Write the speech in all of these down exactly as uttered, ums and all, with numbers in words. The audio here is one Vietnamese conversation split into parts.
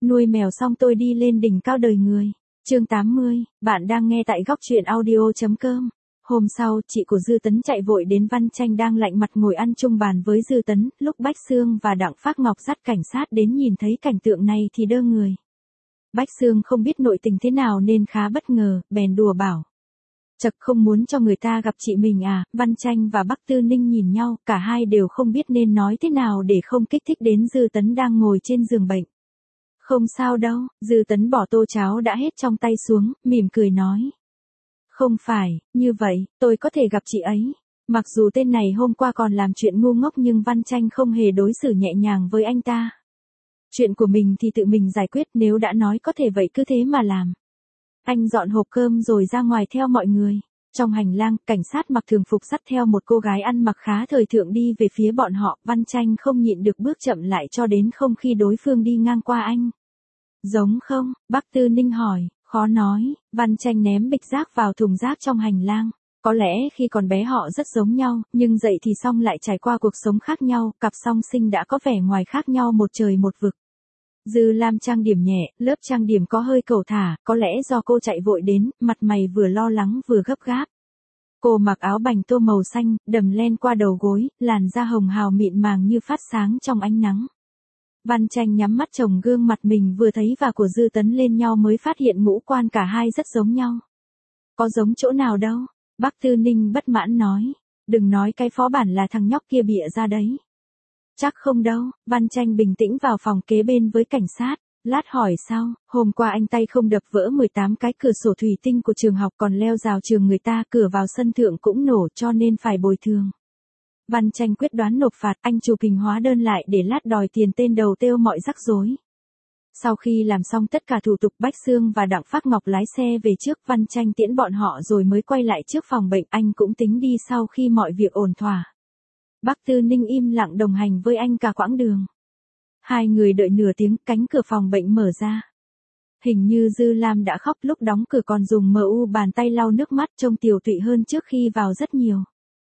Nuôi mèo xong tôi đi lên đỉnh cao đời người. Chương tám mươi, bạn đang nghe tại góc truyện audio chấm com. Hôm sau, chị của Dư Tấn chạy vội đến Văn Tranh đang lạnh mặt ngồi ăn chung bàn với Dư Tấn, lúc Bách Xương và Đặng Phác Ngọc dắt cảnh sát đến nhìn thấy cảnh tượng này thì đơ người. Bách Xương không biết nội tình thế nào nên khá bất ngờ, bèn đùa bảo. Chật, không muốn cho người ta gặp chị mình à? Văn Tranh và Bắc Tư Ninh nhìn nhau, cả hai đều không biết nên nói thế nào để không kích thích đến Dư Tấn đang ngồi trên giường bệnh. Không sao đâu, Dư Tấn bỏ tô cháo đã hết trong tay xuống, mỉm cười nói. Không phải, như vậy, tôi có thể gặp chị ấy. Mặc dù tên này hôm qua còn làm chuyện ngu ngốc nhưng Văn Tranh không hề đối xử nhẹ nhàng với anh ta. Chuyện của mình thì tự mình giải quyết, nếu đã nói có thể vậy cứ thế mà làm. Anh dọn hộp cơm rồi ra ngoài theo mọi người. Trong hành lang, cảnh sát mặc thường phục dắt theo một cô gái ăn mặc khá thời thượng đi về phía bọn họ. Văn Tranh không nhịn được bước chậm lại cho đến không khi đối phương đi ngang qua anh. Giống không? Bắc Tư Ninh hỏi. Khó nói. Văn Tranh ném bịch rác vào thùng rác trong hành lang. Có lẽ khi còn bé họ rất giống nhau, nhưng dậy thì xong lại trải qua cuộc sống khác nhau. Cặp song sinh đã có vẻ ngoài khác nhau một trời một vực. Dư Lam trang điểm nhẹ, lớp trang điểm có hơi cẩu thả, có lẽ do cô chạy vội đến, mặt mày vừa lo lắng vừa gấp gáp. Cô mặc áo bành tô màu xanh, đầm len qua đầu gối, làn da hồng hào mịn màng như phát sáng trong ánh nắng. Văn Tranh nhắm mắt chồng gương mặt mình vừa thấy và của Dư Tấn lên nhau mới phát hiện ngũ quan cả hai rất giống nhau. Có giống chỗ nào đâu? Bắc Tư Ninh bất mãn nói. Đừng nói cái phó bản là thằng nhóc kia bịa ra đấy. Chắc không đâu, Văn Tranh bình tĩnh vào phòng kế bên với cảnh sát. Lát hỏi sao, hôm qua anh tay không đập vỡ mười tám cái cửa sổ thủy tinh của trường học còn leo rào trường người ta, cửa vào sân thượng cũng nổ cho nên phải bồi thường. Văn Tranh quyết đoán nộp phạt, anh chụp hình hóa đơn lại để lát đòi tiền tên đầu têu mọi rắc rối. Sau khi làm xong tất cả thủ tục, Bách Xương và Đặng Phác Ngọc lái xe về trước, Văn Tranh tiễn bọn họ rồi mới quay lại trước phòng bệnh, anh cũng tính đi sau khi mọi việc ổn thỏa. Bắc Tư Ninh im lặng đồng hành với anh cả quãng đường. Hai người đợi nửa tiếng, cánh cửa phòng bệnh mở ra. Hình như Dư Lam đã khóc, lúc đóng cửa còn dùng mờ u bàn tay lau nước mắt, trông tiều tụy hơn trước khi vào rất nhiều.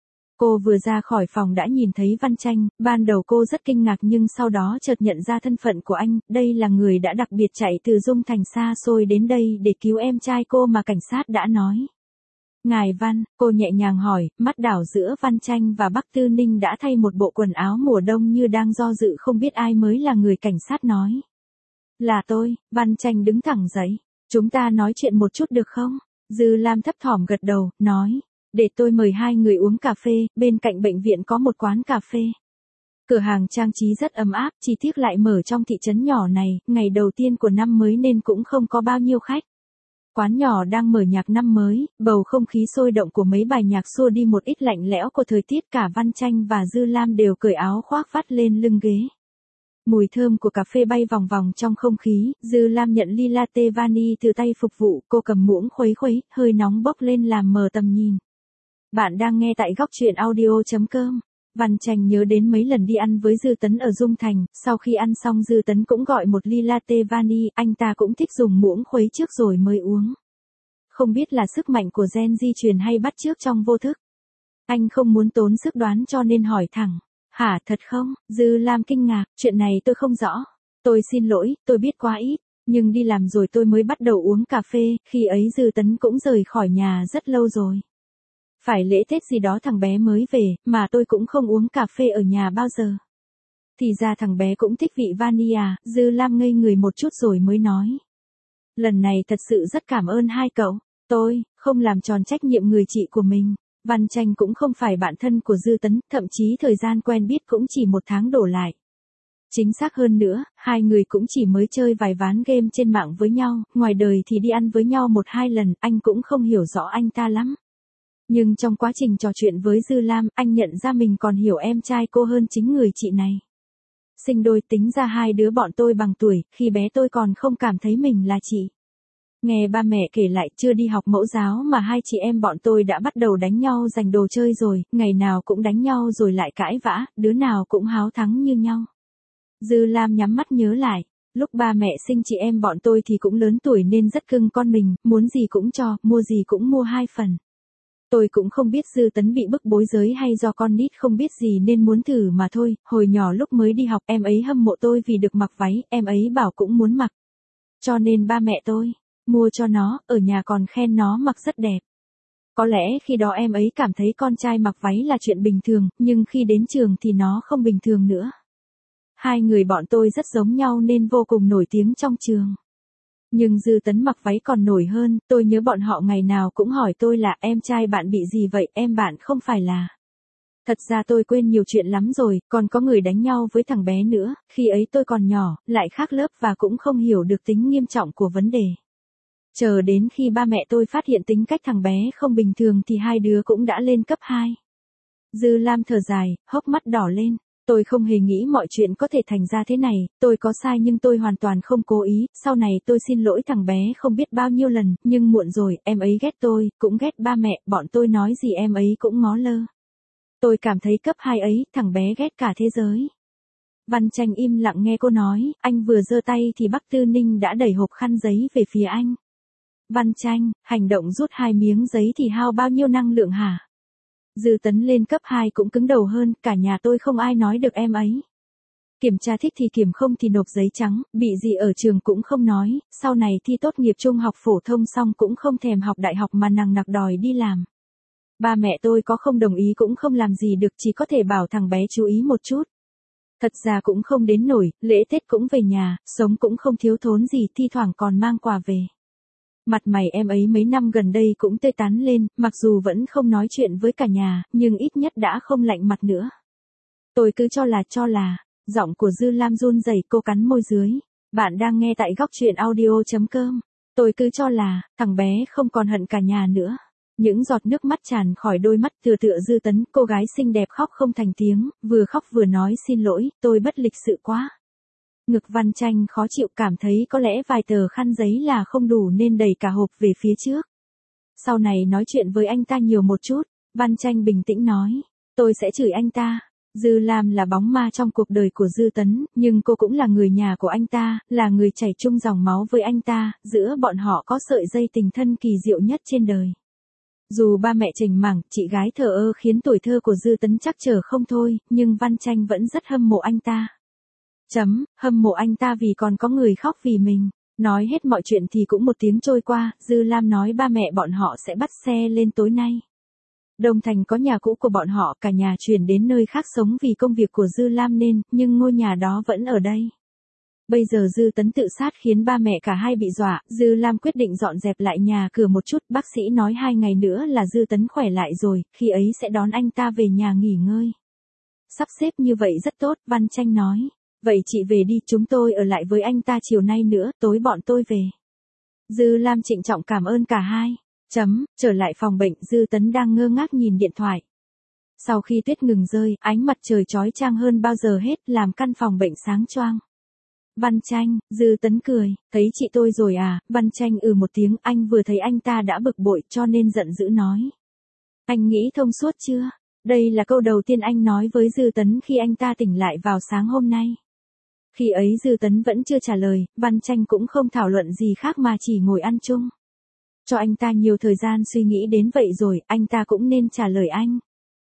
Cô vừa ra khỏi phòng đã nhìn thấy Văn Tranh, ban đầu cô rất kinh ngạc nhưng sau đó chợt nhận ra thân phận của anh, đây là người đã đặc biệt chạy từ Dung Thành xa xôi đến đây để cứu em trai cô mà cảnh sát đã nói. Ngài Văn, cô nhẹ nhàng hỏi, mắt đảo giữa Văn Tranh và Bắc Tư Ninh đã thay một bộ quần áo mùa đông như đang do dự không biết ai mới là người cảnh sát nói. Là tôi. Văn Tranh đứng thẳng dậy. Chúng ta nói chuyện một chút được không? Dư Lam thấp thỏm gật đầu, nói. Để tôi mời hai người uống cà phê, bên cạnh bệnh viện có một quán cà phê. Cửa hàng trang trí rất ấm áp, chi tiết lại mở trong thị trấn nhỏ này, ngày đầu tiên của năm mới nên cũng không có bao nhiêu khách. Quán nhỏ đang mở nhạc năm mới, bầu không khí sôi động của mấy bài nhạc xua đi một ít lạnh lẽo của thời tiết, cả Văn Tranh và Dư Lam đều cởi áo khoác vắt lên lưng ghế. Mùi thơm của cà phê bay vòng vòng trong không khí, Dư Lam nhận ly latte vani từ tay phục vụ, cô cầm muỗng khuấy khuấy, hơi nóng bốc lên làm mờ tầm nhìn. Bạn đang nghe tại góc truyện audio chấm com. Văn Tranh nhớ đến mấy lần đi ăn với Dư Tấn ở Dung Thành, sau khi ăn xong Dư Tấn cũng gọi một ly latte vani, anh ta cũng thích dùng muỗng khuấy trước rồi mới uống. Không biết là sức mạnh của gen di truyền hay bắt chước trong vô thức. Anh không muốn tốn sức đoán cho nên hỏi thẳng. Hả, thật không? Dư Lam kinh ngạc, chuyện này tôi không rõ. Tôi xin lỗi, tôi biết quá ít, nhưng đi làm rồi tôi mới bắt đầu uống cà phê, khi ấy Dư Tấn cũng rời khỏi nhà rất lâu rồi. Phải lễ Tết gì đó thằng bé mới về, mà tôi cũng không uống cà phê ở nhà bao giờ. Thì ra thằng bé cũng thích vị vani à? Dư Lam ngây người một chút rồi mới nói. Lần này thật sự rất cảm ơn hai cậu, tôi không làm tròn trách nhiệm người chị của mình. Văn Tranh cũng không phải bạn thân của Dư Tấn, thậm chí thời gian quen biết cũng chỉ một tháng đổ lại. Chính xác hơn nữa, hai người cũng chỉ mới chơi vài ván game trên mạng với nhau, ngoài đời thì đi ăn với nhau một hai lần, anh cũng không hiểu rõ anh ta lắm. Nhưng trong quá trình trò chuyện với Dư Lam, anh nhận ra mình còn hiểu em trai cô hơn chính người chị này. Sinh đôi, tính ra hai đứa bọn tôi bằng tuổi, khi bé tôi còn không cảm thấy mình là chị. Nghe ba mẹ kể lại, chưa đi học mẫu giáo mà hai chị em bọn tôi đã bắt đầu đánh nhau giành đồ chơi rồi, ngày nào cũng đánh nhau rồi lại cãi vã, đứa nào cũng háo thắng như nhau. Dư Lam nhắm mắt nhớ lại, lúc ba mẹ sinh chị em bọn tôi thì cũng lớn tuổi nên rất cưng con mình, muốn gì cũng cho, mua gì cũng mua hai phần. Tôi cũng không biết Dư Tấn bị bức bối giới hay do con nít không biết gì nên muốn thử mà thôi, hồi nhỏ lúc mới đi học em ấy hâm mộ tôi vì được mặc váy, em ấy bảo cũng muốn mặc. Cho nên ba mẹ tôi mua cho nó, ở nhà còn khen nó mặc rất đẹp. Có lẽ khi đó em ấy cảm thấy con trai mặc váy là chuyện bình thường, nhưng khi đến trường thì nó không bình thường nữa. Hai người bọn tôi rất giống nhau nên vô cùng nổi tiếng trong trường. Nhưng Dư Tấn mặc váy còn nổi hơn, tôi nhớ bọn họ ngày nào cũng hỏi tôi là em trai bạn bị gì vậy, em bạn không phải là. Thật ra tôi quên nhiều chuyện lắm rồi, còn có người đánh nhau với thằng bé nữa, khi ấy tôi còn nhỏ, lại khác lớp và cũng không hiểu được tính nghiêm trọng của vấn đề. Chờ đến khi ba mẹ tôi phát hiện tính cách thằng bé không bình thường thì hai đứa cũng đã lên cấp hai. Dư Lam thở dài, hốc mắt đỏ lên. Tôi không hề nghĩ mọi chuyện có thể thành ra thế này, tôi có sai nhưng tôi hoàn toàn không cố ý, sau này tôi xin lỗi thằng bé không biết bao nhiêu lần, nhưng muộn rồi, em ấy ghét tôi, cũng ghét ba mẹ, bọn tôi nói gì em ấy cũng ngó lơ. Tôi cảm thấy cấp hai ấy, thằng bé ghét cả thế giới. Văn Tranh im lặng nghe cô nói, anh vừa giơ tay thì Bắc Tư Ninh đã đẩy hộp khăn giấy về phía anh. Văn Tranh, hành động rút hai miếng giấy thì hao bao nhiêu năng lượng hả? Dư Tấn lên cấp hai cũng cứng đầu hơn, cả nhà tôi không ai nói được em ấy. Kiểm tra thích thì kiểm không thì nộp giấy trắng, bị gì ở trường cũng không nói, sau này thi tốt nghiệp trung học phổ thông xong cũng không thèm học đại học mà nằng nặc đòi đi làm. Ba mẹ tôi có không đồng ý cũng không làm gì được, chỉ có thể bảo thằng bé chú ý một chút. Thật ra cũng không đến nổi, lễ Tết cũng về nhà, sống cũng không thiếu thốn gì, thi thoảng còn mang quà về. Mặt mày em ấy mấy năm gần đây cũng tươi tắn lên, mặc dù vẫn không nói chuyện với cả nhà, nhưng ít nhất đã không lạnh mặt nữa. Tôi cứ cho là cho là, giọng của Dư Lam run rẩy, cô cắn môi dưới. Bạn đang nghe tại góc truyện audio chấm com. Tôi cứ cho là, thằng bé không còn hận cả nhà nữa. Những giọt nước mắt tràn khỏi đôi mắt tựa tựa Dư Tấn, cô gái xinh đẹp khóc không thành tiếng, vừa khóc vừa nói xin lỗi, tôi bất lịch sự quá. Ngực Văn Tranh khó chịu, cảm thấy có lẽ vài tờ khăn giấy là không đủ nên đẩy cả hộp về phía trước. Sau này nói chuyện với anh ta nhiều một chút, Văn Tranh bình tĩnh nói, tôi sẽ chửi anh ta. Dư Lam là bóng ma trong cuộc đời của Dư Tấn, nhưng cô cũng là người nhà của anh ta, là người chảy chung dòng máu với anh ta, giữa bọn họ có sợi dây tình thân kỳ diệu nhất trên đời. Dù ba mẹ trình mảng, chị gái thờ ơ khiến tuổi thơ của Dư Tấn trắc trở không thôi, nhưng Văn Tranh vẫn rất hâm mộ anh ta. Chấm, hâm mộ anh ta vì còn có người khóc vì mình. Nói hết mọi chuyện thì cũng một tiếng trôi qua, Dư Lam nói ba mẹ bọn họ sẽ bắt xe lên tối nay. Đông Thành có nhà cũ của bọn họ, cả nhà chuyển đến nơi khác sống vì công việc của Dư Lam nên, nhưng ngôi nhà đó vẫn ở đây. Bây giờ Dư Tấn tự sát khiến ba mẹ cả hai bị dọa, Dư Lam quyết định dọn dẹp lại nhà cửa một chút, bác sĩ nói hai ngày nữa là Dư Tấn khỏe lại rồi, khi ấy sẽ đón anh ta về nhà nghỉ ngơi. Sắp xếp như vậy rất tốt, Văn Tranh nói. Vậy chị về đi, chúng tôi ở lại với anh ta chiều nay nữa, tối bọn tôi về. Dư Lam trịnh trọng cảm ơn cả hai. Chấm, trở lại phòng bệnh, Dư Tấn đang ngơ ngác nhìn điện thoại. Sau khi tuyết ngừng rơi, ánh mặt trời chói chang hơn bao giờ hết, làm căn phòng bệnh sáng choang. Văn Tranh, Dư Tấn cười, thấy chị tôi rồi à? Văn Tranh ừ một tiếng, anh vừa thấy anh ta đã bực bội cho nên giận dữ nói. Anh nghĩ thông suốt chưa? Đây là câu đầu tiên anh nói với Dư Tấn khi anh ta tỉnh lại vào sáng hôm nay. Khi ấy Dư Tấn vẫn chưa trả lời, Văn Tranh cũng không thảo luận gì khác mà chỉ ngồi ăn chung. Cho anh ta nhiều thời gian suy nghĩ đến vậy rồi, anh ta cũng nên trả lời anh.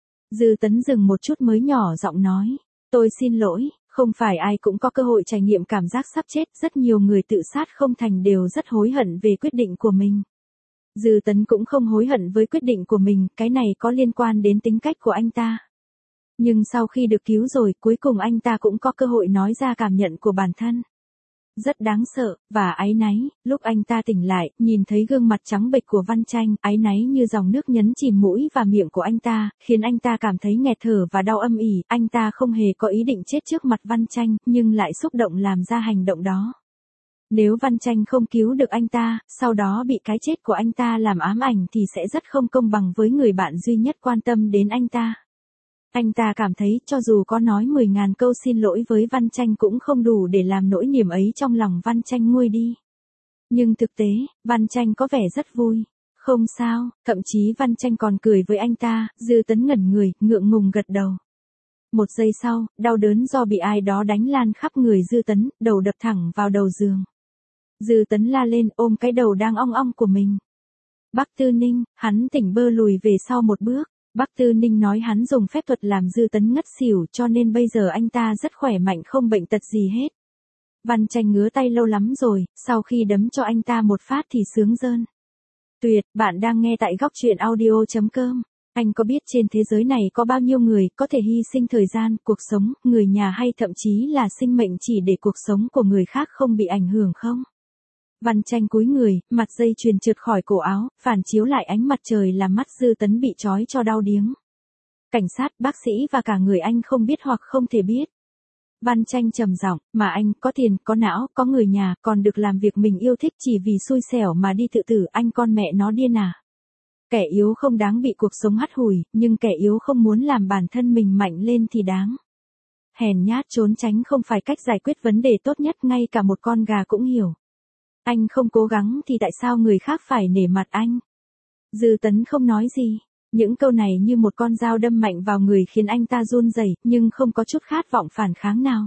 Dư Tấn dừng một chút mới nhỏ giọng nói, tôi xin lỗi, không phải ai cũng có cơ hội trải nghiệm cảm giác sắp chết, rất nhiều người tự sát không thành đều rất hối hận về quyết định của mình. Dư Tấn cũng không hối hận với quyết định của mình, cái này có liên quan đến tính cách của anh ta. Nhưng sau khi được cứu rồi, cuối cùng anh ta cũng có cơ hội nói ra cảm nhận của bản thân. Rất đáng sợ, và áy náy, lúc anh ta tỉnh lại, nhìn thấy gương mặt trắng bệch của Văn Tranh, áy náy như dòng nước nhấn chìm mũi và miệng của anh ta, khiến anh ta cảm thấy nghẹt thở và đau âm ỉ, anh ta không hề có ý định chết trước mặt Văn Tranh, nhưng lại xúc động làm ra hành động đó. Nếu Văn Tranh không cứu được anh ta, sau đó bị cái chết của anh ta làm ám ảnh thì sẽ rất không công bằng với người bạn duy nhất quan tâm đến anh ta. Anh ta cảm thấy cho dù có nói mười ngàn câu xin lỗi với Văn Tranh cũng không đủ để làm nỗi niềm ấy trong lòng Văn Tranh nguôi đi. Nhưng thực tế, Văn Tranh có vẻ rất vui. Không sao, thậm chí Văn Tranh còn cười với anh ta, Dư Tấn ngẩn người, ngượng ngùng gật đầu. Một giây sau, đau đớn do bị ai đó đánh lan khắp người Dư Tấn, đầu đập thẳng vào đầu giường. Dư Tấn la lên ôm cái đầu đang ong ong của mình. Bắc Tư Ninh, hắn tỉnh bơ lùi về sau một bước. Bắc Tư Ninh nói hắn dùng phép thuật làm Dư Tấn ngất xỉu cho nên bây giờ anh ta rất khỏe mạnh không bệnh tật gì hết. Văn Tranh ngứa tay lâu lắm rồi, sau khi đấm cho anh ta một phát thì sướng rơn. Tuyệt, bạn đang nghe tại góc truyện audio.com. Anh có biết trên thế giới này có bao nhiêu người có thể hy sinh thời gian, cuộc sống, người nhà hay thậm chí là sinh mệnh chỉ để cuộc sống của người khác không bị ảnh hưởng không? Văn Tranh cúi người, mặt dây chuyền trượt khỏi cổ áo, phản chiếu lại ánh mặt trời làm mắt Dư Tấn bị trói cho đau điếng. Cảnh sát, bác sĩ và cả người anh không biết hoặc không thể biết. Văn Tranh trầm giọng, mà anh có tiền, có não, có người nhà, còn được làm việc mình yêu thích chỉ vì xui xẻo mà đi tự tử, anh con mẹ nó điên à? Kẻ yếu không đáng bị cuộc sống hắt hủi, nhưng kẻ yếu không muốn làm bản thân mình mạnh lên thì đáng. Hèn nhát trốn tránh không phải cách giải quyết vấn đề tốt nhất, ngay cả một con gà cũng hiểu. Anh không cố gắng thì tại sao người khác phải nể mặt anh? Dư Tấn không nói gì. Những câu này như một con dao đâm mạnh vào người khiến anh ta run rẩy, nhưng không có chút khát vọng phản kháng nào.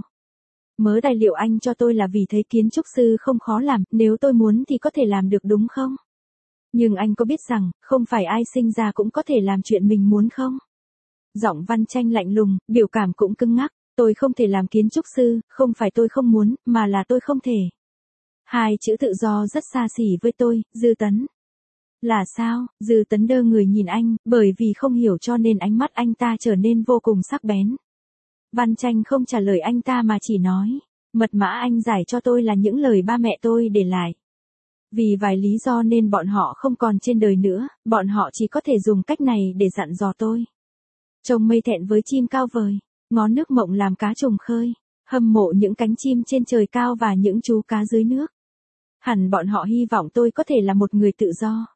Mớ tài liệu anh cho tôi là vì thấy kiến trúc sư không khó làm, nếu tôi muốn thì có thể làm được đúng không? Nhưng anh có biết rằng, không phải ai sinh ra cũng có thể làm chuyện mình muốn không? Giọng Văn Tranh lạnh lùng, biểu cảm cũng cứng ngắc, tôi không thể làm kiến trúc sư, không phải tôi không muốn, mà là tôi không thể. Hai chữ tự do rất xa xỉ với tôi, Dư Tấn. Là sao? Dư Tấn đơ người nhìn anh, bởi vì không hiểu cho nên ánh mắt anh ta trở nên vô cùng sắc bén. Văn Tranh không trả lời anh ta mà chỉ nói, mật mã anh giải cho tôi là những lời ba mẹ tôi để lại. Vì vài lý do nên bọn họ không còn trên đời nữa, bọn họ chỉ có thể dùng cách này để dặn dò tôi. Trông mây thẹn với chim cao vời, ngó nước mộng làm cá trùng khơi, hâm mộ những cánh chim trên trời cao và những chú cá dưới nước. Hẳn bọn họ hy vọng tôi có thể là một người tự do.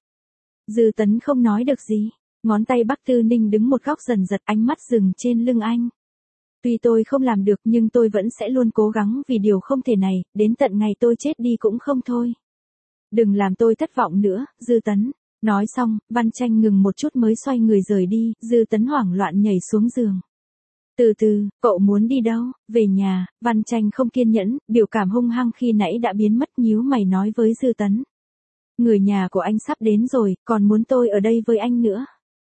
Dư Tấn không nói được gì, ngón tay Bắc Tư Ninh đứng một góc dần giật, ánh mắt dừng trên lưng anh. Tuy tôi không làm được nhưng tôi vẫn sẽ luôn cố gắng vì điều không thể này, đến tận ngày tôi chết đi cũng không thôi. Đừng làm tôi thất vọng nữa, Dư Tấn. Nói xong, Văn Tranh ngừng một chút mới xoay người rời đi, Dư Tấn hoảng loạn nhảy xuống giường. Từ từ, cậu muốn đi đâu? Về nhà. Văn Tranh không kiên nhẫn, biểu cảm hung hăng khi nãy đã biến mất, nhíu mày nói với Dư Tấn. Người nhà của anh sắp đến rồi, còn muốn tôi ở đây với anh nữa.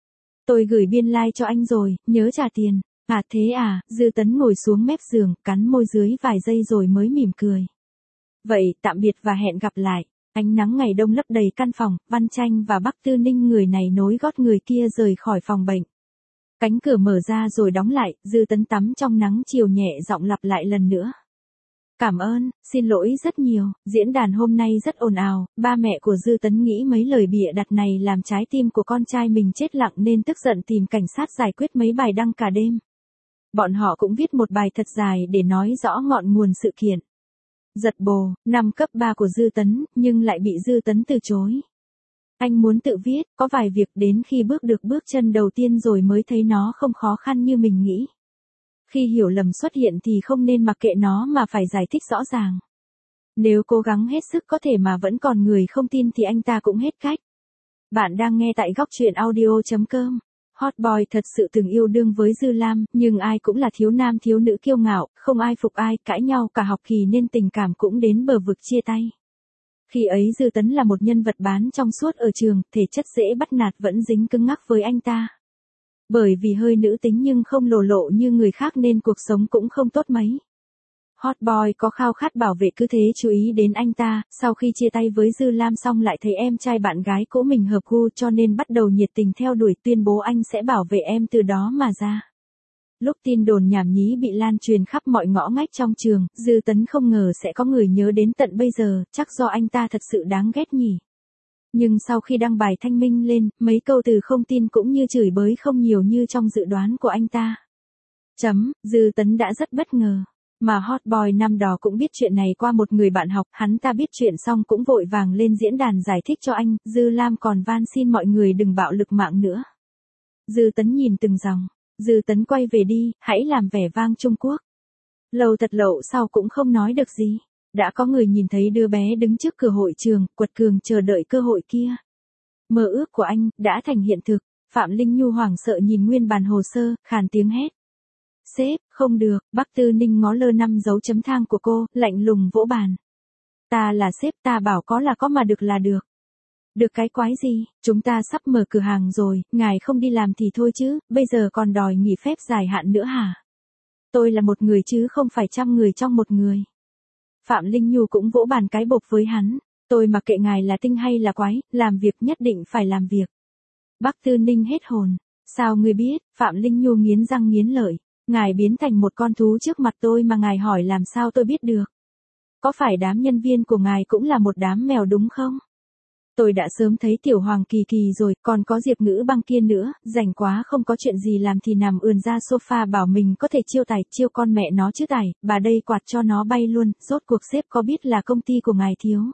Tôi gửi biên lai like cho anh rồi, nhớ trả tiền. À thế à, Dư Tấn ngồi xuống mép giường, cắn môi dưới vài giây rồi mới mỉm cười. Vậy, tạm biệt và hẹn gặp lại. Ánh nắng ngày đông lấp đầy căn phòng, Văn Tranh và Bắc Tư Ninh người này nối gót người kia rời khỏi phòng bệnh. Cánh cửa mở ra rồi đóng lại, Dư Tấn tắm trong nắng chiều nhẹ giọng lặp lại lần nữa. Cảm ơn, xin lỗi rất nhiều, diễn đàn hôm nay rất ồn ào, ba mẹ của Dư Tấn nghĩ mấy lời bịa đặt này làm trái tim của con trai mình chết lặng nên tức giận tìm cảnh sát giải quyết mấy bài đăng cả đêm. Bọn họ cũng viết một bài thật dài để nói rõ ngọn nguồn sự kiện. Giật bồ, năm cấp ba của Dư Tấn, nhưng lại bị Dư Tấn từ chối. Anh muốn tự viết, có vài việc đến khi bước được bước chân đầu tiên rồi mới thấy nó không khó khăn như mình nghĩ. Khi hiểu lầm xuất hiện thì không nên mặc kệ nó mà phải giải thích rõ ràng. Nếu cố gắng hết sức có thể mà vẫn còn người không tin thì anh ta cũng hết cách. Bạn đang nghe tại góc truyện audio.com. Hot boy thật sự từng yêu đương với Dư Lam, nhưng ai cũng là thiếu nam thiếu nữ kiêu ngạo, không ai phục ai, cãi nhau cả học kỳ nên tình cảm cũng đến bờ vực chia tay. Khi ấy Dư Tấn là một nhân vật bán trong suốt ở trường, thể chất dễ bắt nạt vẫn dính cứng ngắc với anh ta. Bởi vì hơi nữ tính nhưng không lồ lộ như người khác nên cuộc sống cũng không tốt mấy. Hot boy có khao khát bảo vệ cứ thế chú ý đến anh ta, sau khi chia tay với Dư Lam xong lại thấy em trai bạn gái cũ mình hợp gu cho nên bắt đầu nhiệt tình theo đuổi, tuyên bố anh sẽ bảo vệ em từ đó mà ra. Lúc tin đồn nhảm nhí bị lan truyền khắp mọi ngõ ngách trong trường, Dư Tấn không ngờ sẽ có người nhớ đến tận bây giờ, chắc do anh ta thật sự đáng ghét nhỉ. Nhưng sau khi đăng bài thanh minh lên, mấy câu từ không tin cũng như chửi bới không nhiều như trong dự đoán của anh ta. Chấm, Dư Tấn đã rất bất ngờ. Mà hot boy năm đó cũng biết chuyện này qua một người bạn học, hắn ta biết chuyện xong cũng vội vàng lên diễn đàn giải thích cho anh, Dư Lam còn van xin mọi người đừng bạo lực mạng nữa. Dư Tấn nhìn từng dòng, Dư Tấn quay về đi, hãy làm vẻ vang Trung Quốc. Lâu thật lậu sau cũng không nói được gì. Đã có người nhìn thấy đứa bé đứng trước cửa hội trường, quật cường chờ đợi cơ hội kia. Mơ ước của anh, đã thành hiện thực. Phạm Linh Nhu hoảng sợ nhìn nguyên bản hồ sơ, khàn tiếng hét. Sếp, không được, Bắc Tư Ninh ngó lơ năm dấu chấm thang của cô, lạnh lùng vỗ bàn. Ta là sếp, ta bảo có là có mà được là được. Được cái quái gì, chúng ta sắp mở cửa hàng rồi, ngài không đi làm thì thôi chứ, bây giờ còn đòi nghỉ phép dài hạn nữa hả? Tôi là một người chứ không phải trăm người trong một người. Phạm Linh Nhu cũng vỗ bàn cái bộp với hắn. Tôi mặc kệ ngài là tinh hay là quái, làm việc nhất định phải làm việc. Bắc Tư Ninh hết hồn. Sao ngươi biết? Phạm Linh Nhu nghiến răng nghiến lợi. Ngài biến thành một con thú trước mặt tôi mà ngài hỏi làm sao tôi biết được. Có phải đám nhân viên của ngài cũng là một đám mèo đúng không? Tôi đã sớm thấy Tiểu Hoàng Kỳ Kỳ rồi, còn có Diệp Ngữ Băng kia nữa, rảnh quá không có chuyện gì làm thì nằm ườn ra sofa bảo mình có thể chiêu tài, chiêu con mẹ nó chứ tài, bà đây quạt cho nó bay luôn, rốt cuộc sếp có biết là công ty của ngài thiếu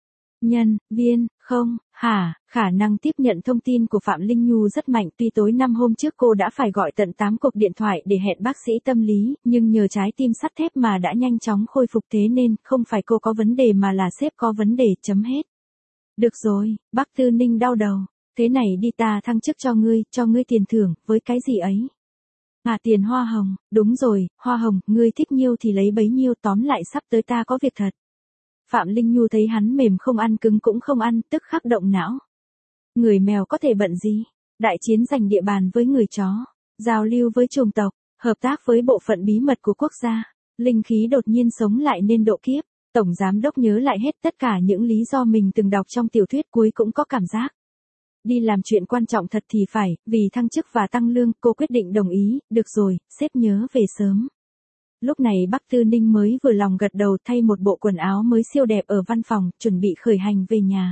nhân viên không? Hả? Khả năng tiếp nhận thông tin của Phạm Linh Nhu rất mạnh, tuy tối năm hôm trước cô đã phải gọi tận tám cuộc điện thoại để hẹn bác sĩ tâm lý, nhưng nhờ trái tim sắt thép mà đã nhanh chóng khôi phục, thế nên không phải cô có vấn đề mà là sếp có vấn đề, chấm hết. Được rồi, Bắc Tư Ninh đau đầu. Thế này đi, ta thăng chức cho ngươi, cho ngươi tiền thưởng, với cái gì ấy? À, tiền hoa hồng, đúng rồi, hoa hồng, ngươi thích nhiêu thì lấy bấy nhiêu, tóm lại sắp tới ta có việc thật. Phạm Linh Nhu thấy hắn mềm không ăn cứng cũng không ăn, tức khắc động não. Người mèo có thể bận gì? Đại chiến giành địa bàn với người chó, giao lưu với chủng tộc, hợp tác với bộ phận bí mật của quốc gia, linh khí đột nhiên sống lại nên độ kiếp. Tổng giám đốc nhớ lại hết tất cả những lý do mình từng đọc trong tiểu thuyết, cuối cũng có cảm giác. Đi làm chuyện quan trọng thật thì phải, vì thăng chức và tăng lương, cô quyết định đồng ý, được rồi, sếp nhớ về sớm. Lúc này Bắc Tư Ninh mới vừa lòng gật đầu, thay một bộ quần áo mới siêu đẹp ở văn phòng, chuẩn bị khởi hành về nhà.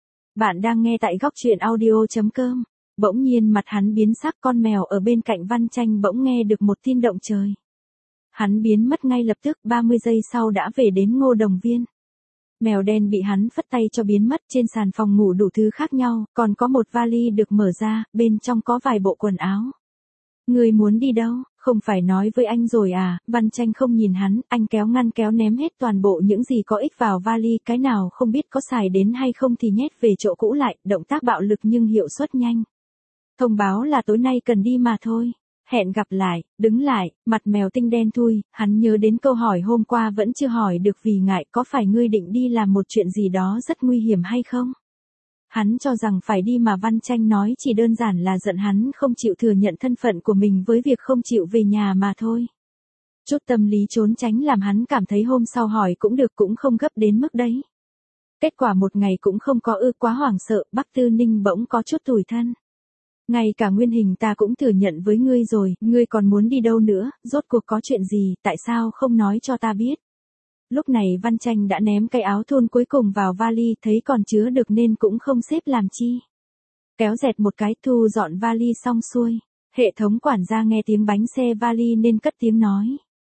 Bạn đang nghe tại góc truyện audio chấm com. Bỗng nhiên mặt hắn biến sắc, con mèo ở bên cạnh Văn Tranh bỗng nghe được một tin động trời. Hắn biến mất ngay lập tức, ba mươi giây sau đã về đến Ngô Đồng Viên. Mèo đen bị hắn phất tay cho biến mất, trên sàn phòng ngủ đủ thứ khác nhau, còn có một vali được mở ra, bên trong có vài bộ quần áo. Người muốn đi đâu? Không phải nói với anh rồi à? Văn Tranh không nhìn hắn, anh kéo ngăn kéo ném hết toàn bộ những gì có ích vào vali, cái nào không biết có xài đến hay không thì nhét về chỗ cũ lại, động tác bạo lực nhưng hiệu suất nhanh. Thông báo là tối nay cần đi mà thôi. Hẹn gặp lại, đứng lại, mặt mèo tinh đen thui, hắn nhớ đến câu hỏi hôm qua vẫn chưa hỏi được vì ngại, có phải ngươi định đi làm một chuyện gì đó rất nguy hiểm hay không? Hắn cho rằng phải đi mà Văn Tranh nói chỉ đơn giản là giận hắn không chịu thừa nhận thân phận của mình với việc không chịu về nhà mà thôi. Chút tâm lý trốn tránh làm hắn cảm thấy hôm sau hỏi cũng được, cũng không gấp đến mức đấy. Kết quả một ngày cũng không có ư, quá hoảng sợ, Bắc Tư Ninh bỗng có chút tủi thân. Ngay cả nguyên hình ta cũng thừa nhận với ngươi rồi, ngươi còn muốn đi đâu nữa, rốt cuộc có chuyện gì, tại sao không nói cho ta biết. Lúc này Văn Tranh đã ném cái áo thun cuối cùng vào vali, thấy còn chứa được nên cũng không xếp làm chi. Kéo dẹt một cái, thu dọn vali xong xuôi. Hệ thống quản gia nghe tiếng bánh xe vali nên cất tiếng nói.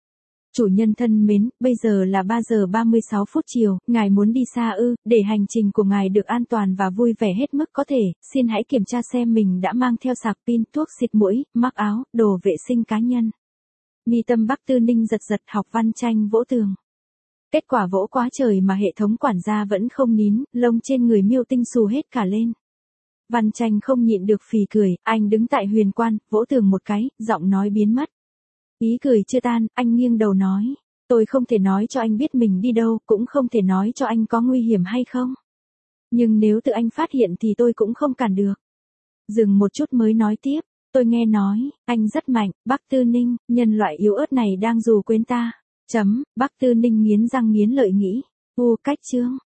Chủ nhân thân mến, bây giờ là ba giờ ba mươi sáu phút chiều, ngài muốn đi xa ư, để hành trình của ngài được an toàn và vui vẻ hết mức có thể, xin hãy kiểm tra xem mình đã mang theo sạc pin, thuốc xịt mũi, mắc áo, đồ vệ sinh cá nhân. Mi tâm Bắc Tư Ninh giật giật, học Văn Tranh vỗ tường. Kết quả vỗ quá trời mà hệ thống quản gia vẫn không nín, lông trên người Miêu Tinh xù hết cả lên. Văn Tranh không nhịn được phì cười, anh đứng tại huyền quan, vỗ tường một cái, giọng nói biến mất. Ý cười chưa tan, anh nghiêng đầu nói, tôi không thể nói cho anh biết mình đi đâu, cũng không thể nói cho anh có nguy hiểm hay không. Nhưng nếu tự anh phát hiện thì tôi cũng không cản được. Dừng một chút mới nói tiếp, tôi nghe nói, anh rất mạnh, Bắc Tư Ninh, nhân loại yếu ớt này đang dù quên ta. Chấm, Bắc Tư Ninh nghiến răng nghiến lợi nghĩ, u cách chương.